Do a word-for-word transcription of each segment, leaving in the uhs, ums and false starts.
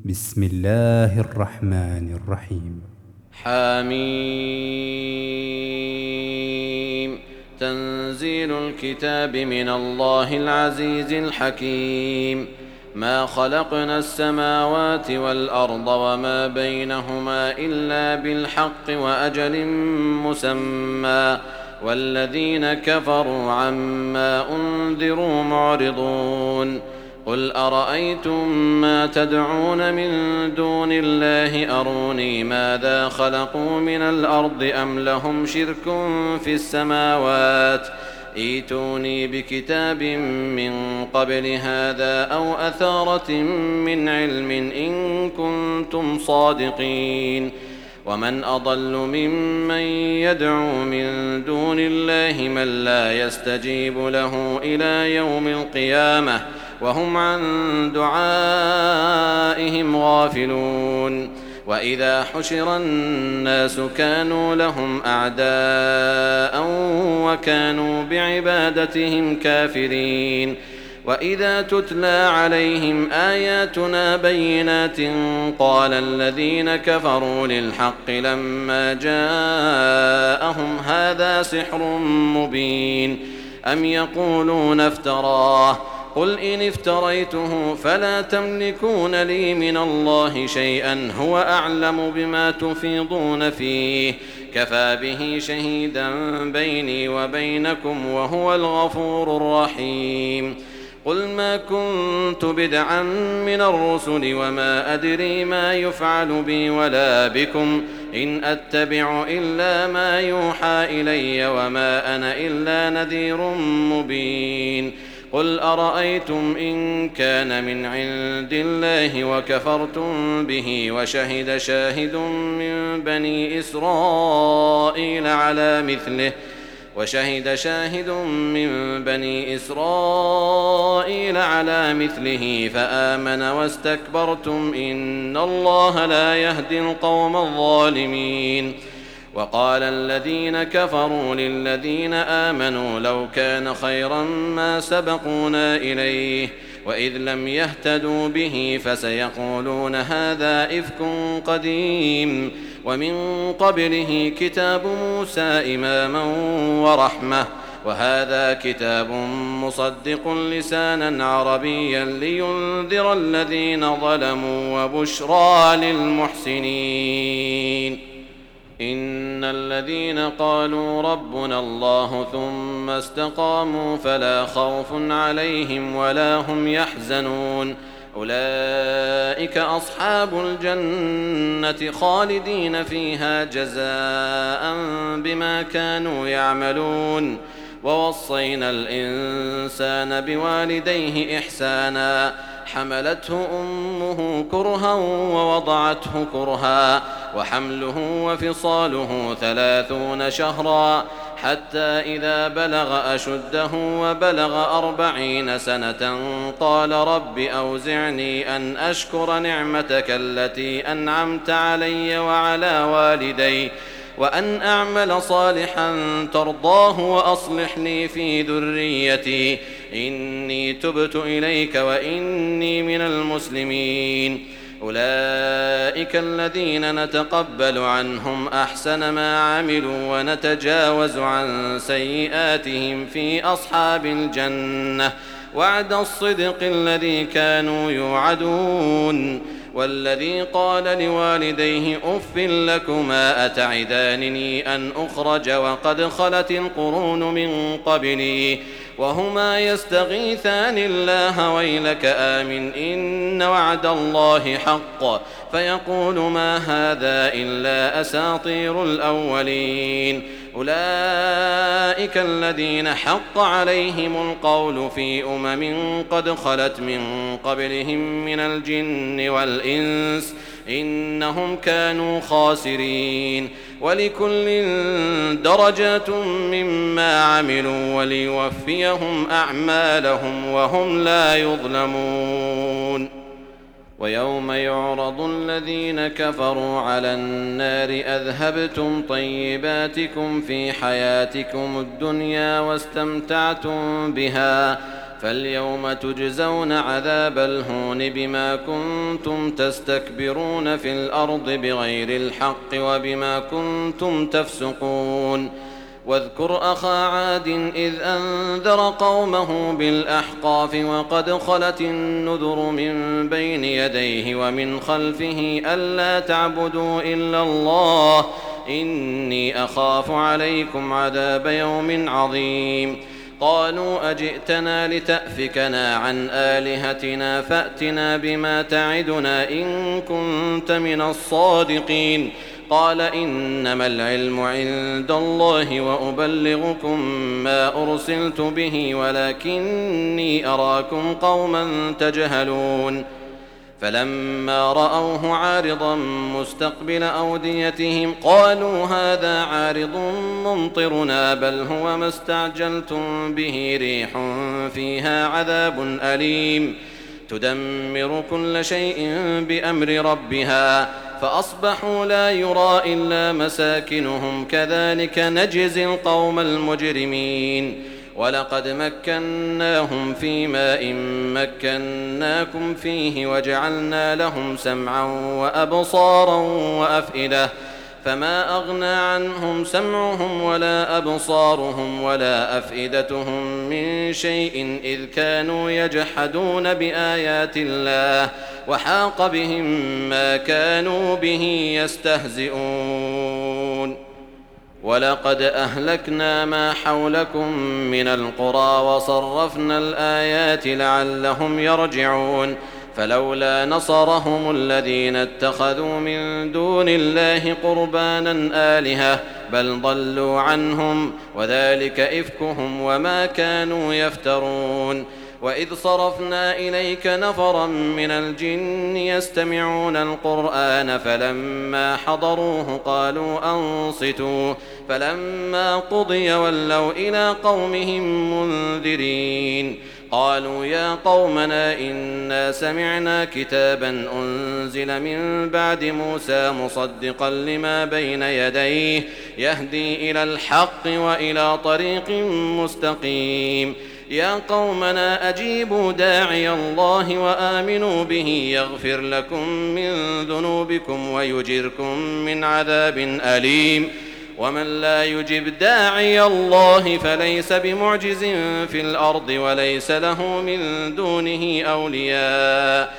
بسم الله الرحمن الرحيم. حميم. تنزيل الكتاب من الله العزيز الحكيم. ما خلقنا السماوات والأرض وما بينهما إلا بالحق وأجل مسمى، والذين كفروا عما أنذروا معرضون. قل أرأيتم ما تدعون من دون الله أروني ماذا خلقوا من الأرض أم لهم شرك في السماوات، ائتوني بكتاب من قبل هذا أو أثارة من علم إن كنتم صادقين. ومن أضل ممن يدعو من دون الله من لا يستجيب له إلى يوم القيامة وهم عن دعائهم غافلون. وإذا حشر الناس كانوا لهم أعداء وكانوا بعبادتهم كافرين. وإذا تتلى عليهم آياتنا بينات قال الذين كفروا للحق لما جاءهم هذا سحر مبين أم يقولون افتراه قل إن افتريته فلا تملكون لي من الله شيئا هو أعلم بما تفيضون فيه كفى به شهيدا بيني وبينكم وهو الغفور الرحيم. قل ما كنت بدعا من الرسل وما أدري ما يفعل بي ولا بكم إن أتبع إلا ما يوحى إلي وما أنا إلا نذير مبين. قل أرأيتم إن كان من عند الله وكفرتم به وشهد شاهد من بني إسرائيل على مثله وشهد شاهد من بني إسرائيل على مثله فآمن واستكبرتم إن الله لا يهدي القوم الظالمين. وقال الذين كفروا للذين آمنوا لو كان خيرا ما سبقونا إليه وإذ لم يهتدوا به فسيقولون هذا إفك قديم ومن قبله كتاب موسى إماما ورحمة وهذا كتاب مصدق لسانا عربيا لينذر الذين ظلموا وبشرى للمحسنين. إن الذين قالوا ربنا الله ثم استقاموا فلا خوف عليهم ولا هم يحزنون أولئك أصحاب الجنة خالدين فيها جزاء بما كانوا يعملون. ووصينا الإنسان بوالديه إحسانا حملته أمه كرها ووضعته كرها وحمله وفصاله ثلاثون شهرا حتى إذا بلغ أشده وبلغ أربعين سنة قال رب أوزعني أن أشكر نعمتك التي أنعمت علي وعلى والدي وأن أعمل صالحا ترضاه وأصلح لي في ذريتي إني تبت إليك وإني من المسلمين. أولئك الذين نتقبل عنهم أحسن ما عملوا ونتجاوز عن سيئاتهم في أصحاب الجنة وعد الصدق الذي كانوا يوعدون. والذي قال لوالديه أف لكما أتعدانني أن أخرج وقد خلت القرون من قبلي وهما يستغيثان الله ويلك آمن إن وعد الله حق فيقول ما هذا إلا أساطير الأولين. أولئك الذين حق عليهم القول في أمم قد خلت من قبلهم من الجن والإنس إنهم كانوا خاسرين. ولكل درجات مما عملوا وليوفيهم أعمالهم وهم لا يظلمون. ويوم يعرض الذين كفروا على النار أذهبتم طيباتكم في حياتكم الدنيا واستمتعتم بها فاليوم تجزون عذاب الهون بما كنتم تستكبرون في الأرض بغير الحق وبما كنتم تفسقون واذكر أخا عاد إذ أنذر قومه بالأحقاف وقد خلت النذر من بين يديه ومن خلفه ألا تعبدوا إلا الله إني أخاف عليكم عذاب يوم عظيم قالوا أجئتنا لتأفكنا عن آلهتنا فأتنا بما تعدنا إن كنت من الصادقين قال إنما العلم عند الله وأبلغكم ما أرسلت به ولكني أراكم قوما تجهلون فلما رأوه عارضا مستقبل أوديتهم قالوا هذا عارض ممطرنا بل هو ما استعجلتم به ريح فيها عذاب أليم تدمر كل شيء بأمر ربها فأصبحوا لا يرى إلا مساكنهم كذلك نجزي القوم المجرمين ولقد مكناهم في ماء مكناكم فيه وجعلنا لهم سمعا وأبصارا وأفئدة فما أغنى عنهم سمعهم ولا أبصارهم ولا أفئدتهم من شيء إذ كانوا يجحدون بآيات الله وحاق بهم ما كانوا به يستهزئون ولقد أهلكنا ما حولكم من القرى وصرفنا الآيات لعلهم يرجعون فلولا نصرهم الذين اتخذوا من دون الله قربانا آلهة بل ضلوا عنهم وذلك إفكهم وما كانوا يفترون وإذ صرفنا إليك نفرا من الجن يستمعون القرآن فلما حضروه قالوا أنصتوا فلما قضي ولوا إلى قومهم منذرين قالوا يا قومنا إنا سمعنا كتابا أنزل من بعد موسى مصدقا لما بين يديه يهدي إلى الحق وإلى طريق مستقيم يا قومنا أجيبوا داعي الله وآمنوا به يغفر لكم من ذنوبكم ويجركم من عذاب أليم ومن لا يجب داعي الله فليس بمعجز في الأرض وليس له من دونه أولياء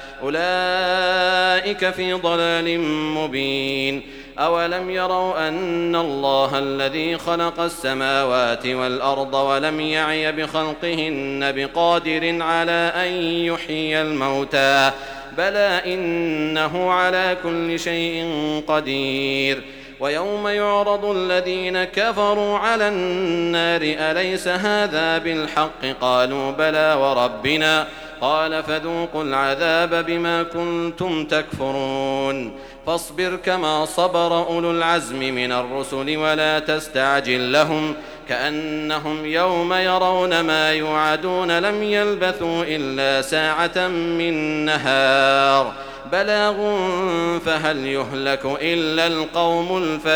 أولئك في ضلال مبين أولم يروا أن الله الذي خلق السماوات والأرض ولم يعي بخلقهن بقادر على أن يحيي الموتى بلى إنه على كل شيء قدير ويوم يعرض الذين كفروا على النار أليس هذا بالحق قالوا بلى وربنا قال فذوقوا العذاب بما كنتم تكفرون فاصبر كما صبر أولو العزم من الرسل ولا تستعجل لهم كأنهم يوم يرون ما يوعدون لم يلبثوا إلا ساعة من نهار بلاغ فهل يهلك إلا القوم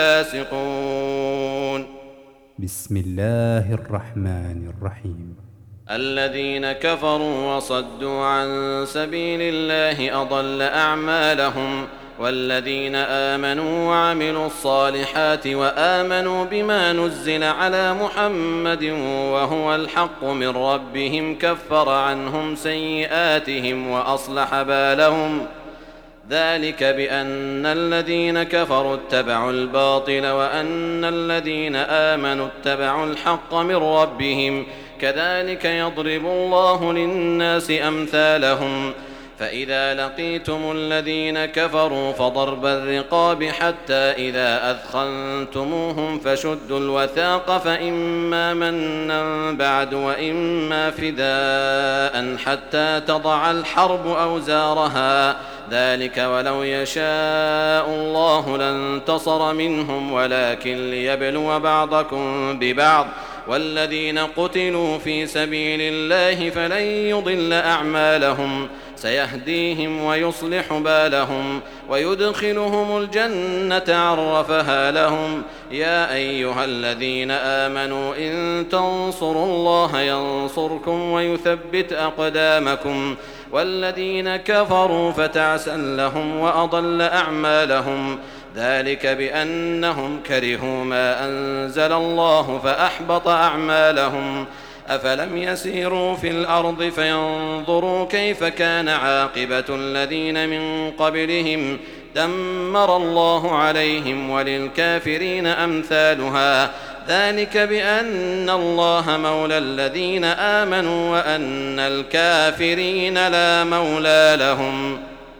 الفاسقون بسم الله الرحمن الرحيم الذين كفروا وصدوا عن سبيل الله أضل أعمالهم والذين آمنوا وعملوا الصالحات وآمنوا بما نزل على محمد وهو الحق من ربهم كفر عنهم سيئاتهم وأصلح بالهم ذلك بأن الذين كفروا اتبعوا الباطل وأن الذين آمنوا اتبعوا الحق من ربهم كذلك يضرب الله للناس أمثالهم فإذا لقيتم الذين كفروا فضرب الرقاب حتى إذا أثخنتموهم فشدوا الوثاق فإما منا بعد وإما فداء حتى تضع الحرب أوزارها ذلك ولو يشاء الله لانتصر منهم ولكن ليبلو بعضكم ببعض والذين قتلوا في سبيل الله فلن يضل أعمالهم سيهديهم ويصلح بالهم ويدخلهم الجنة عرفها لهم. يا أيها الذين آمنوا إن تنصروا الله ينصركم ويثبت أقدامكم والذين كفروا فتعسا لهم وأضل أعمالهم ذلك بأنهم كرهوا ما أنزل الله فأحبط أعمالهم. أفلم يسيروا في الأرض فينظروا كيف كان عاقبة الذين من قبلهم دمر الله عليهم وللكافرين أمثالها ذلك بأن الله مولى الذين آمنوا وأن الكافرين لا مولى لهم.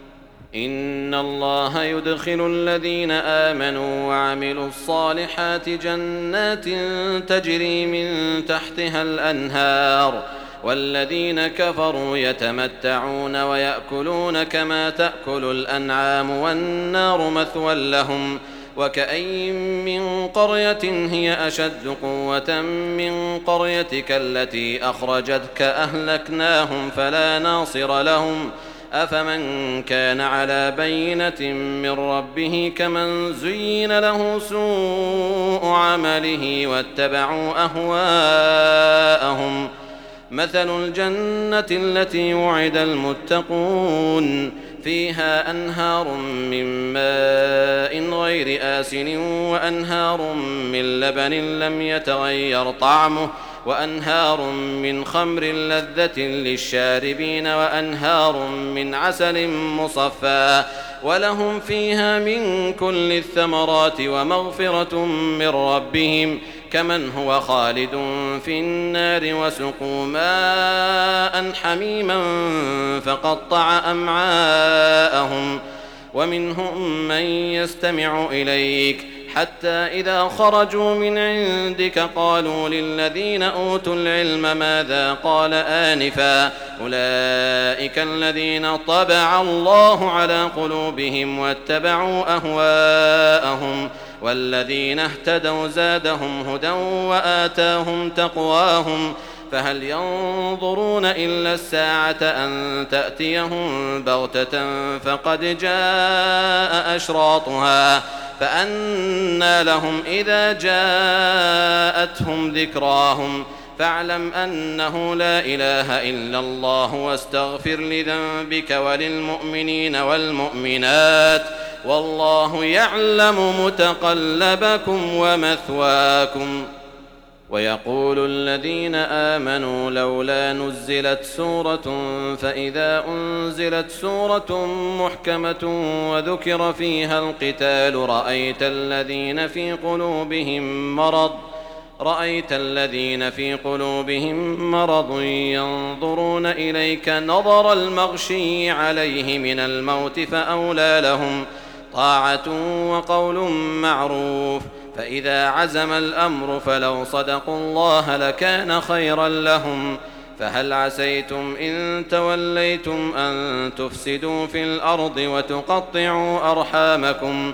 إن الله يدخل الذين آمنوا وعملوا الصالحات جنات تجري من تحتها الأنهار والذين كفروا يتمتعون ويأكلون كما تأكل الأنعام والنار مثوى لهم. وكأين من قرية هي أشد قوة من قريتك التي أخرجتك أهلكناهم فلا ناصر لهم. أفمن كان على بينة من ربه كمن زين له سوء عمله واتبعوا أهواءهم. مثل الجنة التي وعد المتقون فيها أنهار من ماء غير آسن وأنهار من لبن لم يتغير طعمه وأنهار من خمر لذة للشاربين وأنهار من عسل مصفى ولهم فيها من كل الثمرات ومغفرة من ربهم كمن هو خالد في النار وسقوا ماء حميما فقطع أمعاءهم. ومنهم من يستمع إليك حتى إذا خرجوا من عندك قالوا للذين أوتوا العلم ماذا قال آنفا أولئك الذين طبع الله على قلوبهم واتبعوا أهواءهم والذين اهتدوا زادهم هدى وآتاهم تقواهم. فهل ينظرون إلا الساعة أن تأتيهم بغتة فقد جاء أشراطها فأنى لهم إذا جاءتهم ذكراهم. فاعلم أنه لا إله إلا الله واستغفر لذنبك وللمؤمنين والمؤمنات والله يعلم متقلبكم ومثواكم. ويقول الذين آمنوا لولا نزلت سورة فإذا أنزلت سورة محكمة وذكر فيها القتال رأيت الذين في قلوبهم مرض رأيت الذين في قلوبهم مرض ينظرون إليك نظر المغشي عليه من الموت فأولى لهم طاعة وقول معروف. فإذا عزم الأمر فلو صدقوا الله لكان خيرا لهم. فهل عسيتم إن توليتم أن تفسدوا في الأرض وتقطعوا أرحامكم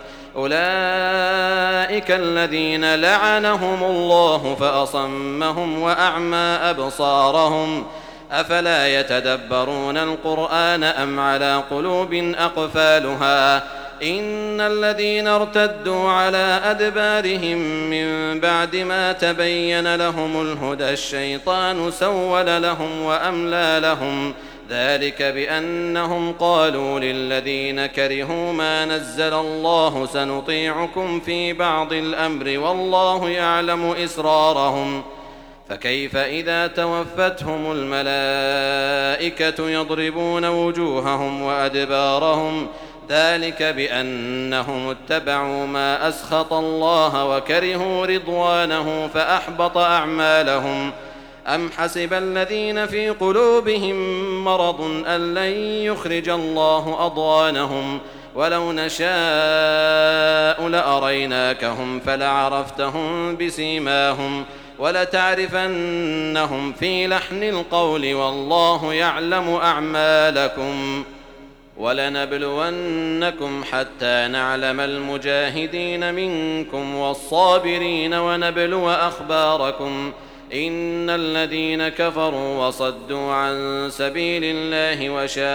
أولئك الذين لعنهم الله فأصمهم وأعمى أبصارهم. أفلا يتدبرون القرآن أم على قلوب أقفالها إن الذين ارتدوا على أدبارهم من بعد ما تبين لهم الهدى الشيطان سول لهم وأملى لهم ذلك بأنهم قالوا للذين كرهوا ما نزل الله سنطيعكم في بعض الأمر والله يعلم إسرارهم. فكيف إذا توفتهم الملائكة يضربون وجوههم وأدبارهم ذلك بأنهم اتبعوا ما أسخط الله وكرهوا رضوانه فأحبط أعمالهم. أم حسب الذين في قلوبهم مرض أن لن يخرج الله أضغانهم ولو نشاء لأريناكهم فلعرفتهم بسيماهم ولتعرفنهم في لحن القول والله يعلم أعمالكم. ولنبلونكم حتى نعلم المجاهدين منكم والصابرين ونبلو أخباركم إن الذين كفروا وصدوا عن سبيل الله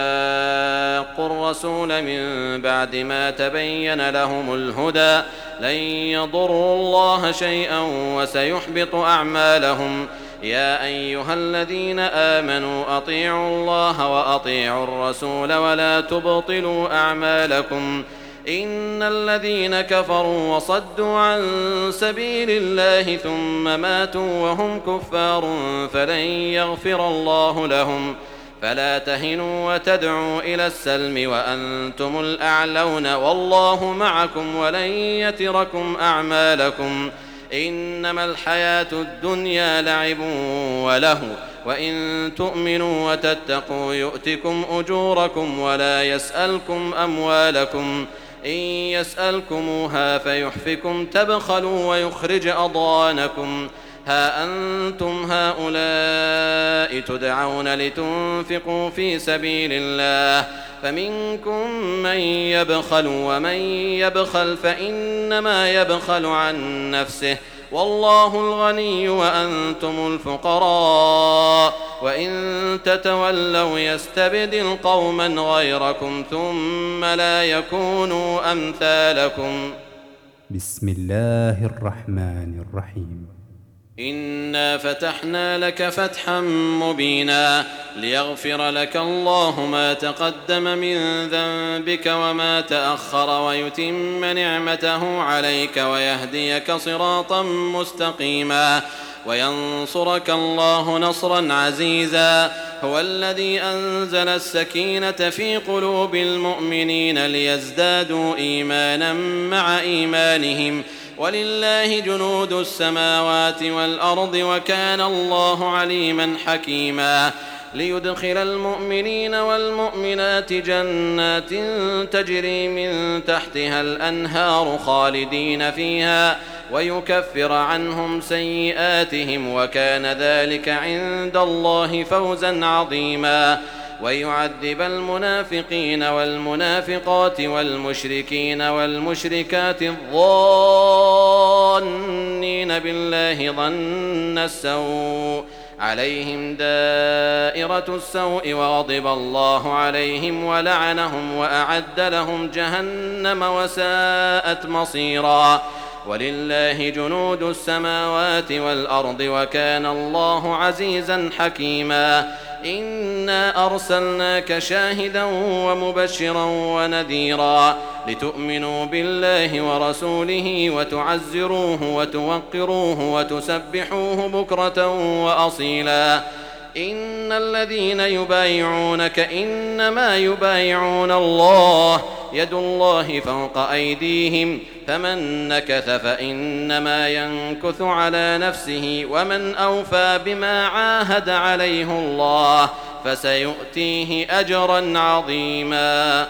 وشاقوا الرسول من بعد ما تبين لهم الهدى لن يضروا الله شيئا وسيحبط أعمالهم. يا أيها الذين آمنوا أطيعوا الله وأطيعوا الرسول ولا تبطلوا أعمالكم. إن الذين كفروا وصدوا عن سبيل الله ثم ماتوا وهم كفار فلن يغفر الله لهم. فلا تهنوا وتدعوا إلى السلم وأنتم الأعلون والله معكم ولن يتركم أعمالكم. إنما الحياة الدنيا لعب وله وإن تؤمنوا وتتقوا يؤتكم أجوركم ولا يسألكم أموالكم. إن يسألكموها فيحفكم تبخلوا ويخرج أضغانكم. ها أنتم هؤلاء تدعون لتنفقوا في سبيل الله فمنكم من يبخل ومن يبخل فإنما يبخل عن نفسه والله الغني وأنتم الفقراء وإن تتولوا يستبدل قوما غيركم ثم لا يكونوا أمثالكم. بسم الله الرحمن الرحيم. إنا فتحنا لك فتحا مبينا ليغفر لك الله ما تقدم من ذنبك وما تأخر ويتم نعمته عليك ويهديك صراطا مستقيما وينصرك الله نصرا عزيزا. هو الذي أنزل السكينة في قلوب المؤمنين ليزدادوا إيمانا مع إيمانهم ولله جنود السماوات والأرض وكان الله عليما حكيما. ليدخل المؤمنين والمؤمنات جنات تجري من تحتها الأنهار خالدين فيها ويكفر عنهم سيئاتهم وكان ذلك عند الله فوزا عظيما. ويعذب المنافقين والمنافقات والمشركين والمشركات الظانين بالله ظن السوء عليهم دائرة السوء وغضب الله عليهم ولعنهم وأعد لهم جهنم وساءت مصيرا. ولله جنود السماوات والأرض وكان الله عزيزا حكيما. إنا أرسلناك شاهدا ومبشرا ونذيرا لتؤمنوا بالله ورسوله وتعزروه وتوقروه وتسبحوه بكرة وأصيلا. إن الذين يبايعونك إنما يبايعون الله يد الله فوق أيديهم فمن نكث فإنما ينكث على نفسه ومن أوفى بما عاهد عليه الله فسيؤتيه أجرا عظيما.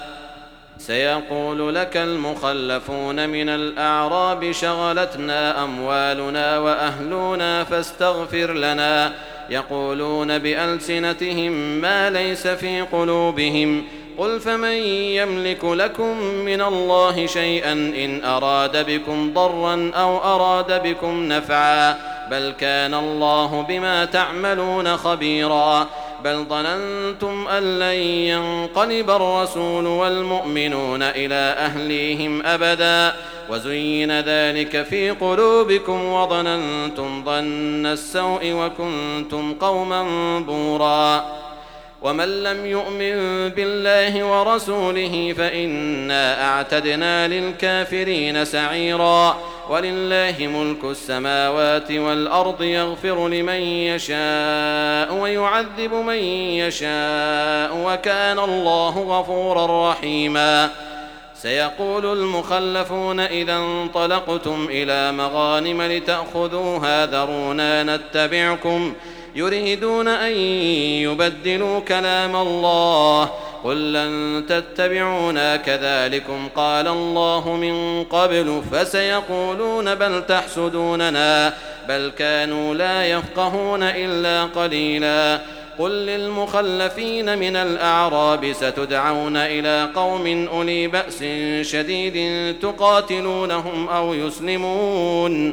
سيقول لك المخلفون من الأعراب شغلتنا أموالنا وأهلنا فاستغفر لنا يقولون بألسنتهم ما ليس في قلوبهم قل فمن يملك لكم من الله شيئا إن أراد بكم ضرا أو أراد بكم نفعا بل كان الله بما تعملون خبيرا. بل ظننتم أن لن ينقلب الرسول والمؤمنون إلى أهليهم أبدا وزين ذلك في قلوبكم وظننتم ظن السوء وكنتم قوما بورا. ومن لم يؤمن بالله ورسوله فإنا أعتدنا للكافرين سعيرا. ولله ملك السماوات والأرض يغفر لمن يشاء ويعذب من يشاء وكان الله غفورا رحيما. سيقول المخلفون إذا انطلقتم إلى مغانم لتأخذوها ذرونا نتبعكم يريدون أن يبدلوا كلام الله قل لن تتبعونا كذلكم قال الله من قبل فسيقولون بل تحسدوننا بل كانوا لا يفقهون إلا قليلا. قل للمخلفين من الأعراب ستدعون إلى قوم أولي بأس شديد تقاتلونهم أو يسلمون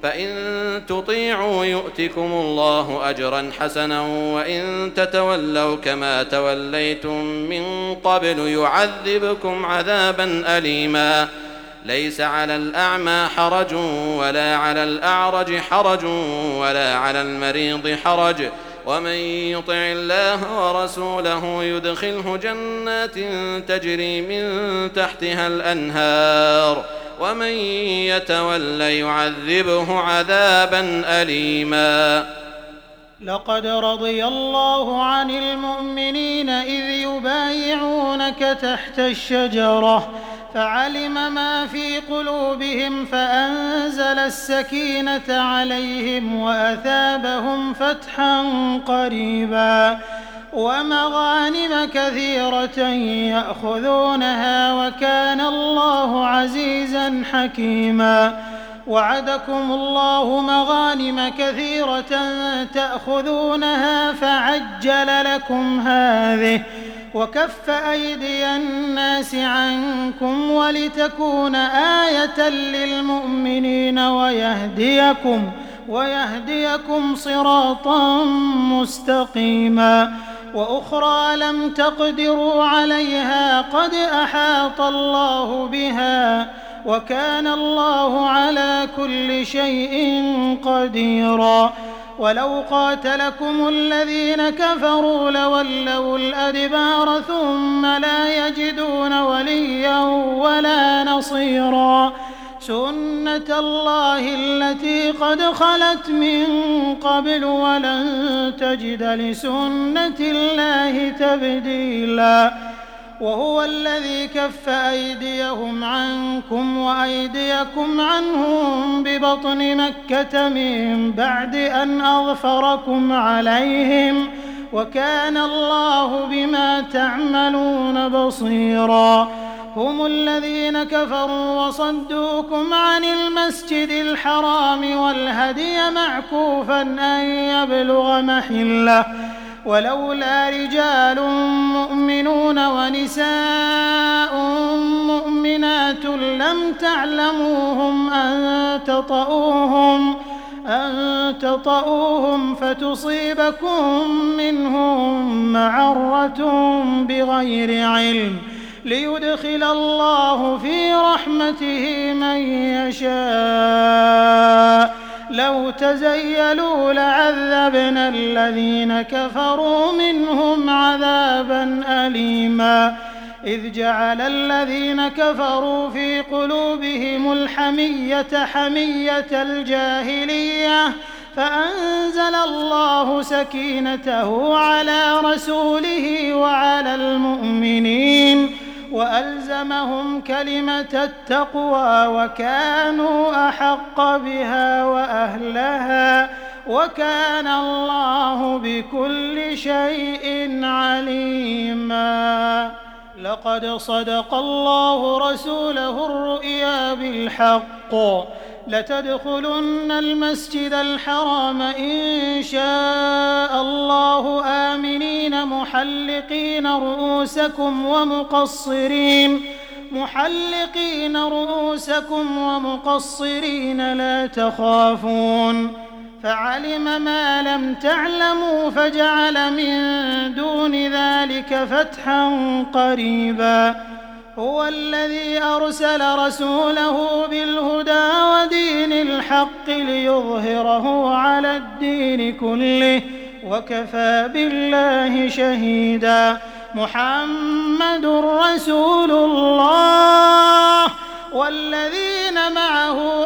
فإن تطيعوا يؤتكم الله أجرا حسنا وإن تتولوا كما توليتم من قبل يعذبكم عذابا أليما ليس على الأعمى حرج ولا على الأعرج حرج ولا على المريض حرج ومن يطع الله ورسوله يدخله جنات تجري من تحتها الأنهار ومن يتولى يعذبه عذابا أليما. لقد رضي الله عن المؤمنين إذ يبايعونك تحت الشجرة فعلم ما في قلوبهم فأنزل السكينة عليهم وأثابهم فتحا قريبا ومغانم كثيرة يأخذونها وكان الله عزيزا حكيما. وعدكم الله مغانم كثيرة تأخذونها فعجل لكم هذه وكف أيدي الناس عنكم ولتكون آية للمؤمنين ويهديكم ويهديكم صراطا مستقيما. وأخرى لم تقدروا عليها قد أحاط الله بها وكان الله على كل شيء قديرا. ولو قاتلكم الذين كفروا لولوا الأدبار ثم لا يجدون وليا ولا نصيرا. سنة الله التي قد خلت من قبل ولن تجد لسنة الله تبديلا. وهو الذي كف أيديهم عنكم وأيديكم عنهم ببطن مكة من بعد أن أظفركم عليهم وكان الله بما تعملون بصيرا. هم الذين كفروا وصدوكم عن المسجد الحرام والهدي معكوفا أن يبلغ محله ولولا رجال مؤمنون ونساء مؤمنات لم تعلموهم أن تطؤوهم أن تطؤوهم فتصيبكم منهم معرة بغير علم ليدخل الله في رحمته من يشاء. لو تزيلوا لعذبنا الذين كفروا منهم عذابا أليما. إذ جعل الذين كفروا في قلوبهم الحمية حمية الجاهلية فأنزل الله سكينته على رسوله وعلى المؤمنين وألزمهم كلمة التقوى وكانوا أحق بها وأهلها وكان الله بكل شيء عليما. لقد صدق الله رسوله الرؤيا بالحق لتدخلن المسجد الحرام إن شاء الله آمنين محلقين رؤوسكم ومقصرين محلقين رؤوسكم ومقصرين لا تخافون فعلم ما لم تعلموا فجعل من دون ذلك فتحا قريبا. هو الذي أرسل رسوله بالهدى ودين الحق ليظهره على الدين كله وكفى بالله شهيدا. محمد رسول الله والذين معه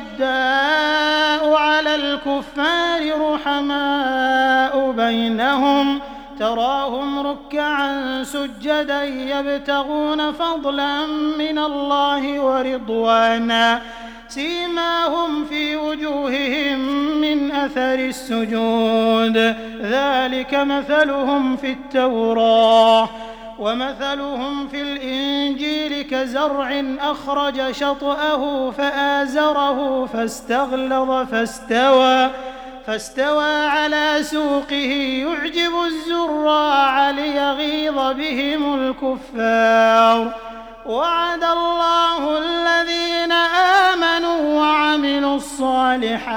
أشداء على الكفار رحماء بينهم تراهم ركعا سجدا يبتغون فضلا من الله ورضوانا سيماهم في وجوههم من أثر السجود ذلك مثلهم في التوراة ومثلهم في الإنجيل كزرع أخرج شطأه فآزره فاستغلظ فاستوى فاستوى على سوقه يعجب الزراع ليغيظ بهم الكفار. وعد الله الذين آمنوا وعملوا الصالحات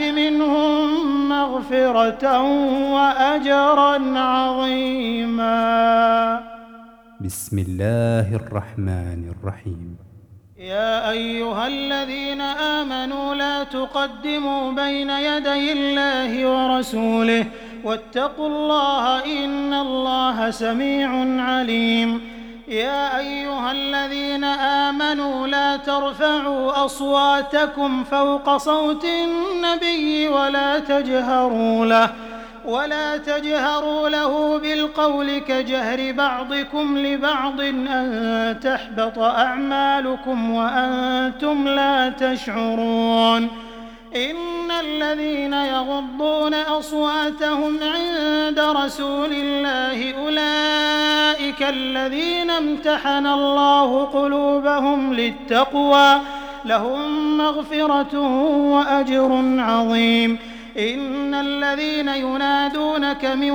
الله منهم مغفرة وأجرا عظيما. بسم الله الرحمن الرحيم. يا أيها الذين آمنوا لا تقدموا بين يدي الله ورسوله واتقوا الله إن الله سميع عليم. يا أيها الذين آمنوا لا ترفعوا أصواتكم فوق صوت النبي ولا تجهروا له ولا تجهروا له بالقول كجهر بعضكم لبعض أن تحبط أعمالكم وأنتم لا تشعرون. إن الذين يغضون أصواتهم عند رسول الله أولئك الذين امتحن الله قلوبهم للتقوى لهم مغفرة وأجر عظيم. إن الذين ينادونك من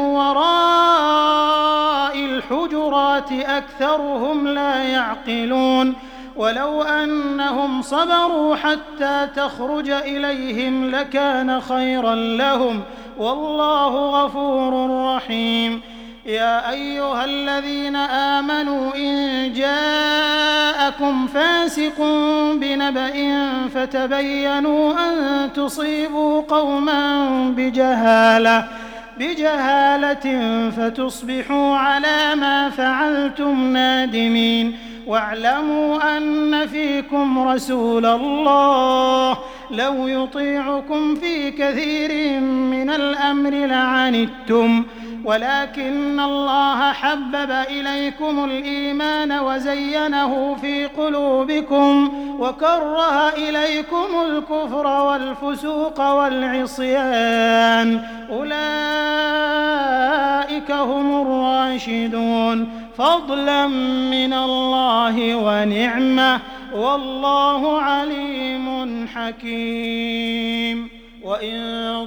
وراء الحجرات أكثرهم لا يعقلون. ولو أنهم صبروا حتى تخرج إليهم لكان خيرا لهم والله غفور رحيم. يا أيها الذين آمنوا إن جاءكم فاسق بنبأ فتبينوا أن تصيبوا قوما بجهالة بجهالة فتصبحوا على ما فعلتم نادمين. واعلموا أن فيكم رسول الله لو يطيعكم في كثير من الأمر لعنتم ولكن الله حبب إليكم الإيمان وزينه في قلوبكم وكره إليكم الكفر والفسوق والعصيان أولئك هم الراشدون فضلا من الله ونعمة والله عليم حكيم. وإن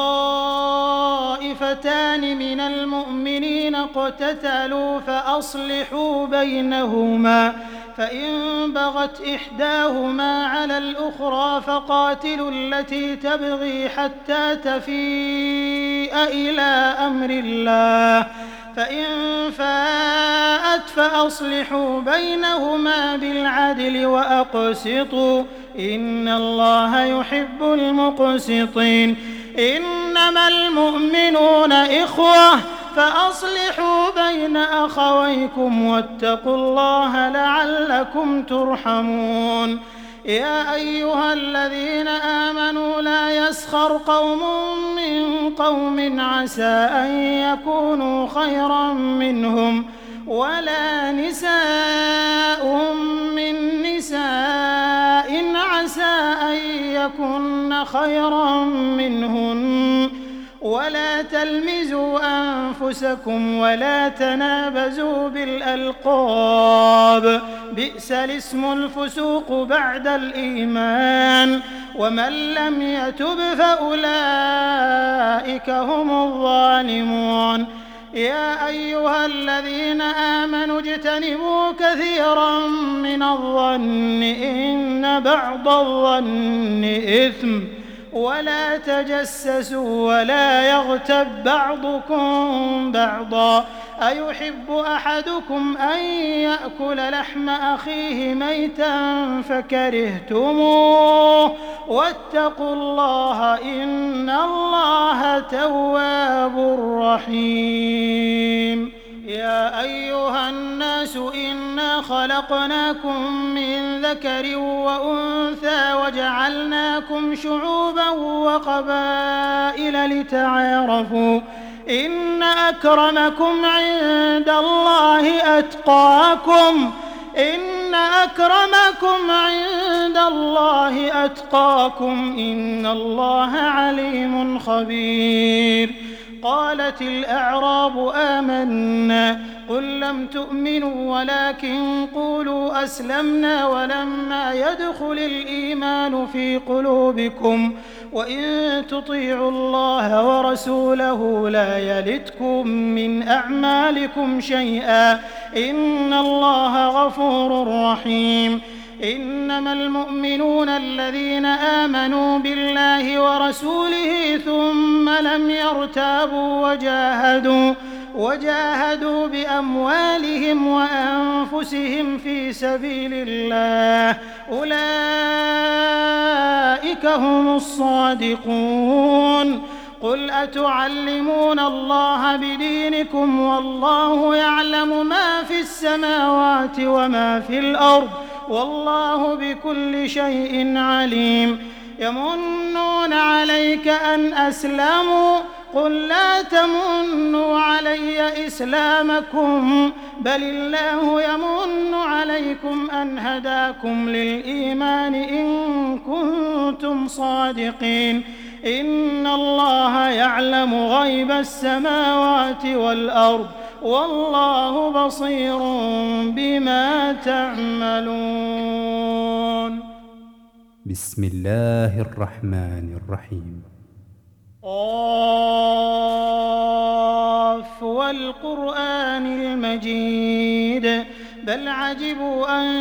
طائفتان من المؤمنين اقتتلوا فأصلحوا بينهما فإن بغت إحداهما على الأخرى فقاتلوا التي تبغي حتى تفيء إلى أمر الله فإن فاءت فأصلحوا بينهما بالعدل وأقسطوا إن الله يحب المقسطين. إنما المؤمنون إخوة فأصلحوا بين أخويكم واتقوا الله لعلكم ترحمون. يا أيها الذين آمنوا لا يسخر قوم من قوم عسى أن يكونوا خيرا منهم ولا نساء من نساء عسى أن يكن خيرا منهن ولا تلمزوا أنفسكم ولا تنابزوا بالألقاب بئس الاسم الفسوق بعد الإيمان ومن لم يتب فأولئك هم الظالمون. يا أيها الذين آمنوا اجتنبوا كثيرا من الظن إن بعض الظن إثم ولا تجسسوا ولا يغتب بعضكم بعضا أيحب أحدكم أن يأكل لحم أخيه ميتا فكرهتموه واتقوا الله إن الله تواب رحيم. يا أيها الناس إنا خلقناكم من ذكر وأنثى وجعلناكم شعوبا وقبائل لتعارفوا إن أكرمكم عند الله أتقاكم إن أكرمكم عند الله أتقاكم إن الله عليم خبير. قالت الأعراب آمنا قل لم تؤمنوا ولكن قولوا أسلمنا ولما يدخل الإيمان في قلوبكم وإن تطيعوا الله ورسوله لا يلتكم من أعمالكم شيئا إن الله غفور رحيم. إنما المؤمنون الذين آمنوا بالله ورسوله ثم لم يرتابوا وجاهدوا وجاهدوا بأموالهم وأنفسهم في سبيل الله أولئك هم الصادقون. قل أتعلمون الله بدينكم والله يعلم ما في السماوات وما في الأرض والله بكل شيء عليم. يمنون عليك أن أسلموا قل لا تمنوا علي إسلامكم بل الله يمن عليكم أن هداكم للإيمان إن كنتم صادقين. إن الله يعلم غيب السماوات والأرض والله بصير بما تعملون. بسم الله الرحمن الرحيم. قاف والقرآن المجيد بل عجبوا أن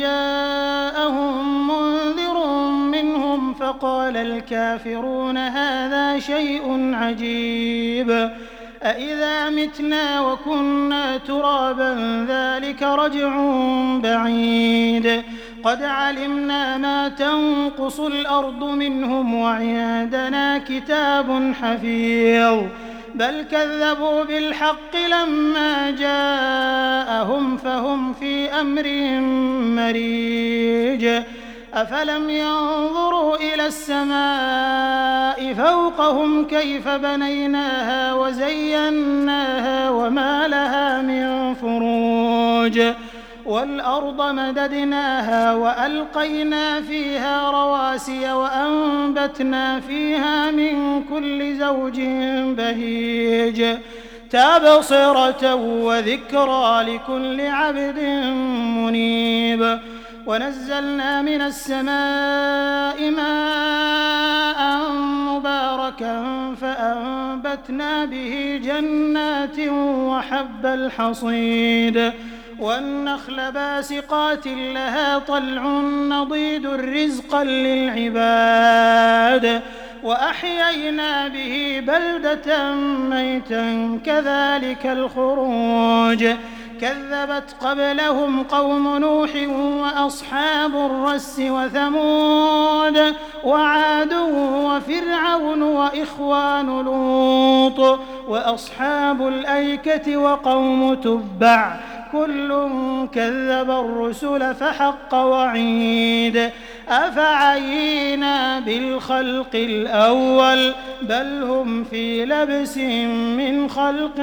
جاءهم منذر منهم فقال الكافرون هذا شيء عجيب أإذا متنا وكنا ترابا ذلك رجع بعيد قد علمنا ما تنقص الأرض منهم وعندنا كتاب حفيظ بل كذبوا بالحق لما جاءهم فهم في أمر مريج أفلم ينظروا إلى السماء فوقهم كيف بنيناها وزيناها وما لها من فروج والأرض مددناها وألقينا فيها رواسي وأنبتنا فيها من كل زوج بهيج تبصرة وذكرى لكل عبد منيب. ونزلنا من السماء ماء مباركا فأنبتنا به جنات وحب الحصيد والنخل باسقات لها طلع نضيد رزقا للعباد وأحيينا به بلدة ميتا كذلك الخروج كذبت قبلهم قوم نوح وأصحاب الرس وثمود وعاد وفرعون وإخوان لوط وأصحاب الأيكة وقوم تبع كل كذب الرسل فحق وعيد أفعينا بالخلق الأول بل هم في لبس من خلق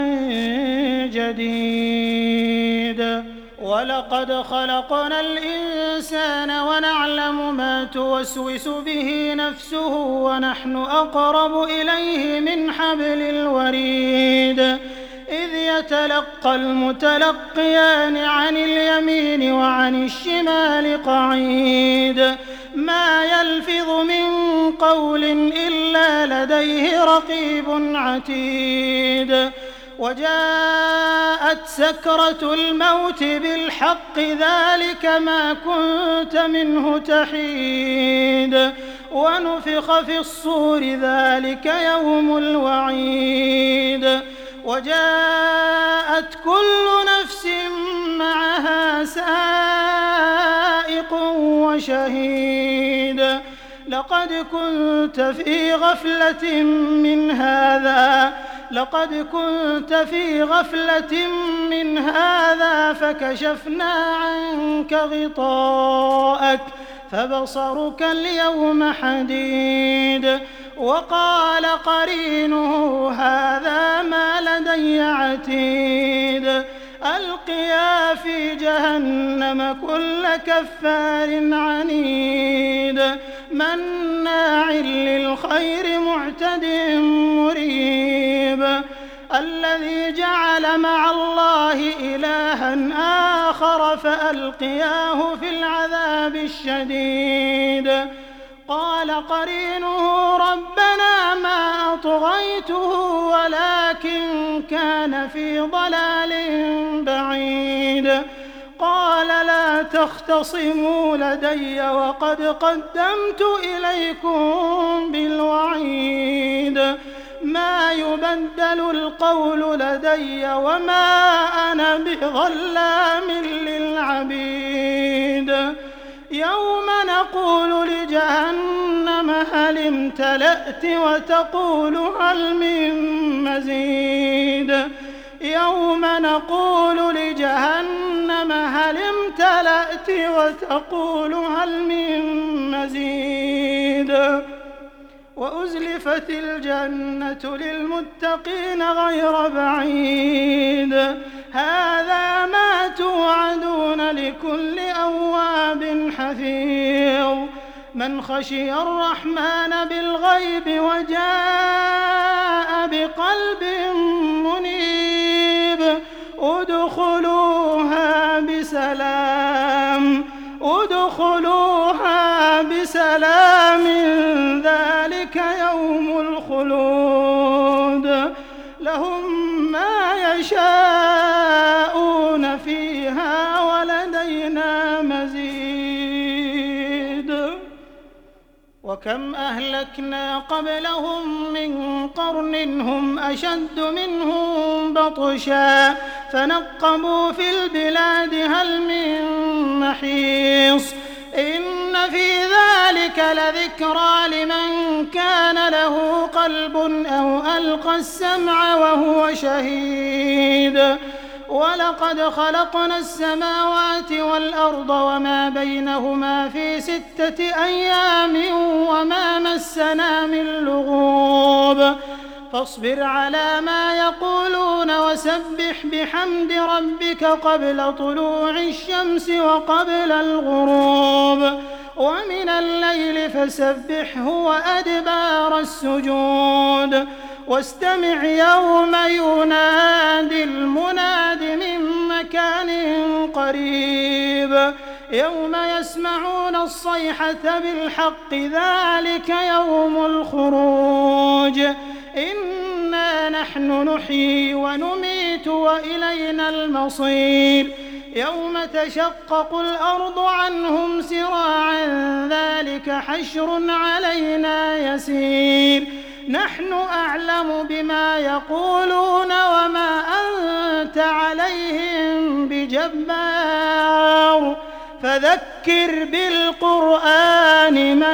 جديد. ولقد خلقنا الإنسان ونعلم ما توسوس به نفسه ونحن أقرب إليه من حبل الوريد إذ يتلقى المتلقيان عن اليمين وعن الشمال قعيد ما يلفظ من قول إلا لديه رقيب عتيد. وجاءت سكرة الموت بالحق ذلك ما كنت منه تحيد ونفخ في الصور ذلك يوم الوعيد. وجاءت كل نفس معها سائق وشهيد لقد كنت في غفلة من هذا لقد كنت في غفلة من هذا فكشفنا عنك غطاءك فبصرك اليوم حديد. وقال قرينه هذا ما لدي عتيد ألقيا في جهنم كل كفار عنيد مناع للخير معتد مريب الذي جعل مع الله إلها آخر فألقياه في العذاب الشديد. قال قرينه ربنا ما أطغيته ولكن كان في ضلال بعيد. قال لا تختصموا لدي وقد قدمت إليكم بالوعيد ما يبدل القول لدي وما أنا بظلام للعبيد يوم نقول لجهنم هل امتلأت وتقول هل من مزيد يوم نقول لجهنم هل امتلأت وتقول هل من مزيد وأزلفت الجنة للمتقين غير بعيد هذا ما توعدون لكل أواب حفيظ من خشي الرحمن بالغيب وجاء بقلب منيب ادخلوها بسلام ادخلوها بسلام ذلك يوم الخلود لهم ما يشاءون فيها ولدينا مزيد وكم أهلكنا قبلهم من قرن هم أشد منهم بطشا فنقبوا في البلاد هل من محيص إن في ذلك لذكرى لمن كان له قلب أو ألقى السمع وهو شهيد ولقد خلقنا السماوات والأرض وما بينهما في ستة أيام وما مسنا من لغوب فاصبر على ما يقولون وسبح بحمد ربك قبل طلوع الشمس وقبل الغروب ومن الليل فسبحه وأدبار السجود واستمع يوم ينادي المناد من مكان قريب يوم يسمعون الصيحة بالحق ذلك يوم الخروج إنا نحن نحيي ونميت وإلينا المصير يوم تشقق الأرض عنهم سراعا ذلك حشر علينا يسير نحن أعلم بما يقولون وما أنت عليهم بجبار فذكر بالقرآن من